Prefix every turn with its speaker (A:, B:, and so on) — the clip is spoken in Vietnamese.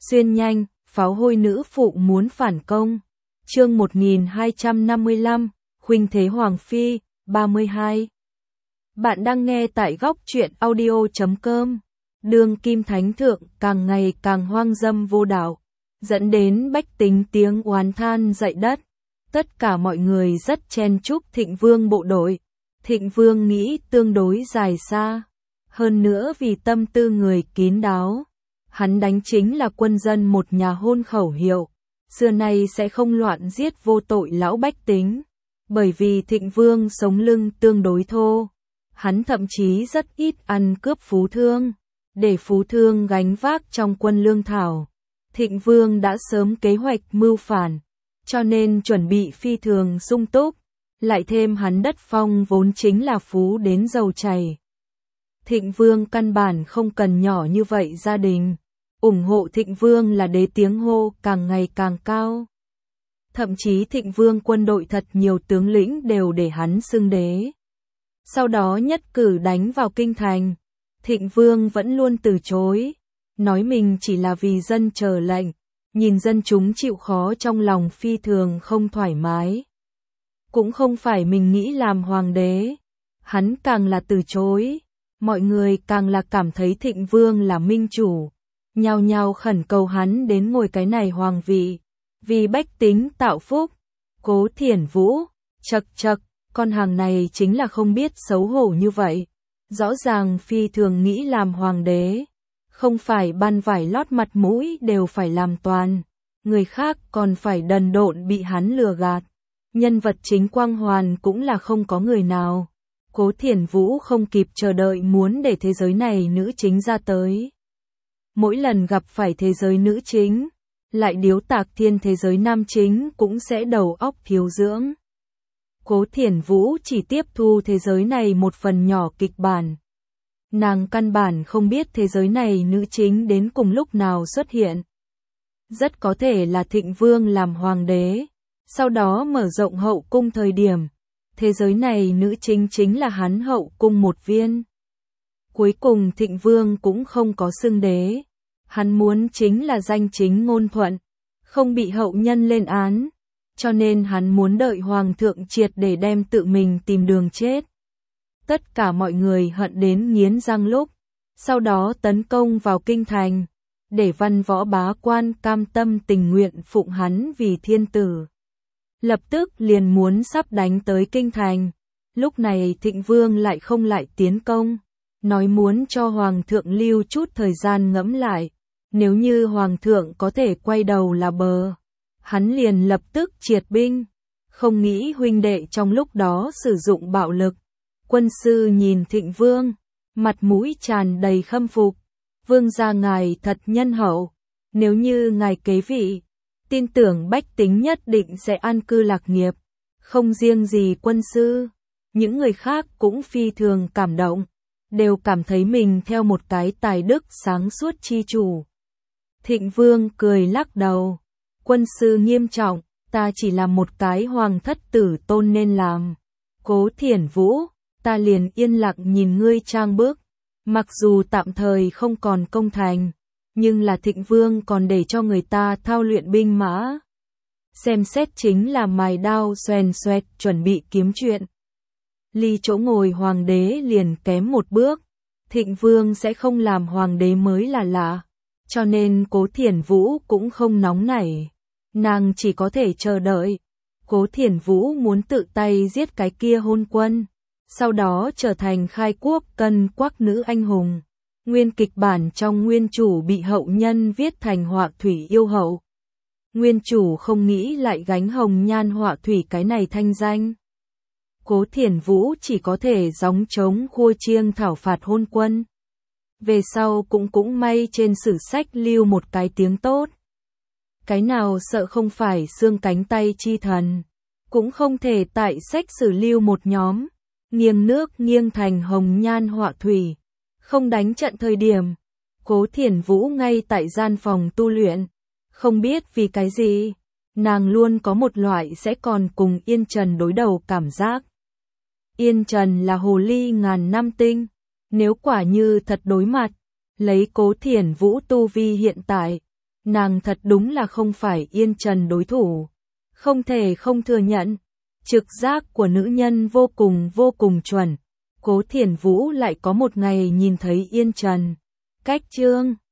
A: Xuyên nhanh, pháo hôi nữ phụ muốn phản công. Chương 1255, Khuynh thế Hoàng phi, 32. Bạn đang nghe tại góc truyện audio.com. Đương kim thánh thượng càng ngày càng hoang dâm vô đạo, dẫn đến bách tính tiếng oán than dậy đất. Tất cả mọi người rất chen chúc Thịnh Vương bộ đội. Thịnh Vương nghĩ tương đối dài xa. Hơn nữa vì tâm tư người kín đáo. Hắn đánh chính là quân dân một nhà hôn khẩu hiệu. Xưa nay sẽ không loạn giết vô tội lão bách tính. Bởi vì Thịnh Vương sống lưng tương đối thô. Hắn thậm chí rất ít ăn cướp phú thương. Để phú thương gánh vác trong quân lương thảo. Thịnh Vương đã sớm kế hoạch mưu phản. Cho nên chuẩn bị phi thường sung túc. Lại thêm hắn đất phong vốn chính là phú đến giàu chảy. Thịnh Vương căn bản không cần nhỏ như vậy gia đình. Ủng hộ Thịnh Vương là đế tiếng hô càng ngày càng cao. Thậm chí Thịnh Vương quân đội thật nhiều tướng lĩnh đều để hắn xưng đế. Sau đó nhất cử đánh vào kinh thành. Thịnh Vương vẫn luôn từ chối. Nói mình chỉ là vì dân chờ lệnh. Nhìn dân chúng chịu khó trong lòng phi thường không thoải mái. Cũng không phải mình nghĩ làm hoàng đế. Hắn càng là từ chối. Mọi người càng là cảm thấy Thịnh Vương là minh chủ. Nhao nhao khẩn cầu hắn đến ngồi cái này hoàng vị. Vì bách tính tạo phúc. Cố Thiển Vũ, chậc, con hàng này chính là không biết xấu hổ như vậy. Rõ ràng phi thường nghĩ làm hoàng đế. Không phải ban vải lót mặt mũi đều phải làm toàn. Người khác còn phải đần độn bị hắn lừa gạt. Nhân vật chính quang hoàn cũng là không có người nào. Cố Thiển Vũ không kịp chờ đợi muốn để thế giới này nữ chính ra tới. Mỗi lần gặp phải thế giới nữ chính, lại điếu tạc thiên thế giới nam chính cũng sẽ đầu óc thiếu dưỡng. Cố Thiển Vũ chỉ tiếp thu thế giới này một phần nhỏ kịch bản. Nàng căn bản không biết thế giới này nữ chính đến cùng lúc nào xuất hiện. Rất có thể là Thịnh Vương làm hoàng đế, sau đó mở rộng hậu cung thời điểm. Thế giới này nữ chính chính là hắn hậu cung một viên. Cuối cùng Thịnh Vương cũng không có xưng đế. Hắn muốn chính là danh chính ngôn thuận, không bị hậu nhân lên án. Cho nên hắn muốn đợi hoàng thượng triệt để đem tự mình tìm đường chết. Tất cả mọi người hận đến nghiến răng lúc. Sau đó tấn công vào kinh thành. Để văn võ bá quan cam tâm tình nguyện phụng hắn vì thiên tử. Lập tức liền muốn sắp đánh tới kinh thành. Lúc này Thịnh Vương lại không lại tiến công. Nói muốn cho hoàng thượng lưu chút thời gian ngẫm lại. Nếu như hoàng thượng có thể quay đầu là bờ. Hắn liền lập tức triệt binh. Không nghĩ huynh đệ trong lúc đó sử dụng bạo lực. Quân sư nhìn Thịnh Vương. Mặt mũi tràn đầy khâm phục. Vương gia ngài thật nhân hậu. Nếu như ngài kế vị. Tin tưởng bách tính nhất định sẽ an cư lạc nghiệp. Không riêng gì quân sư. Những người khác cũng phi thường cảm động. Đều cảm thấy mình theo một cái tài đức sáng suốt chi chủ. Thịnh Vương cười lắc đầu. Quân sư nghiêm trọng, ta chỉ là một cái hoàng thất tử tôn nên làm. Cố Thiển Vũ, ta liền yên lặng nhìn ngươi trang bước. Mặc dù tạm thời không còn công thành, nhưng là Thịnh Vương còn để cho người ta thao luyện binh mã. Xem xét chính là mài đao xoèn xoẹt chuẩn bị kiếm chuyện. Ly chỗ ngồi hoàng đế liền kém một bước. Thịnh Vương sẽ không làm hoàng đế mới là lạ. Cho nên Cố Thiển Vũ cũng không nóng nảy. Nàng chỉ có thể chờ đợi. Cố Thiển Vũ muốn tự tay giết cái kia hôn quân. Sau đó trở thành khai quốc cân quắc nữ anh hùng. Nguyên kịch bản trong nguyên chủ bị hậu nhân viết thành Họa Thủy yêu hậu. Nguyên chủ không nghĩ lại gánh hồng nhan Họa Thủy cái này thanh danh. Cố Thiển Vũ chỉ có thể gióng trống khua chiêng thảo phạt hôn quân. Về sau cũng may trên sử sách lưu một cái tiếng tốt. Cái nào sợ không phải xương cánh tay chi thần. Cũng không thể tại sách sử lưu một nhóm. Nghiêng nước nghiêng thành hồng nhan Họa Thủy. Không đánh trận thời điểm. Cố Thiển Vũ ngay tại gian phòng tu luyện. Không biết vì cái gì. Nàng luôn có một loại sẽ còn cùng Yên Trần đối đầu cảm giác. Yên Trần là hồ ly ngàn năm tinh. Nếu quả như thật đối mặt, lấy Cố Thiển Vũ tu vi hiện tại, nàng thật đúng là không phải Yên Trần đối thủ. Không thể không thừa nhận, trực giác của nữ nhân vô cùng chuẩn. Cố Thiển Vũ lại có một ngày nhìn thấy Yên Trần. Cách chương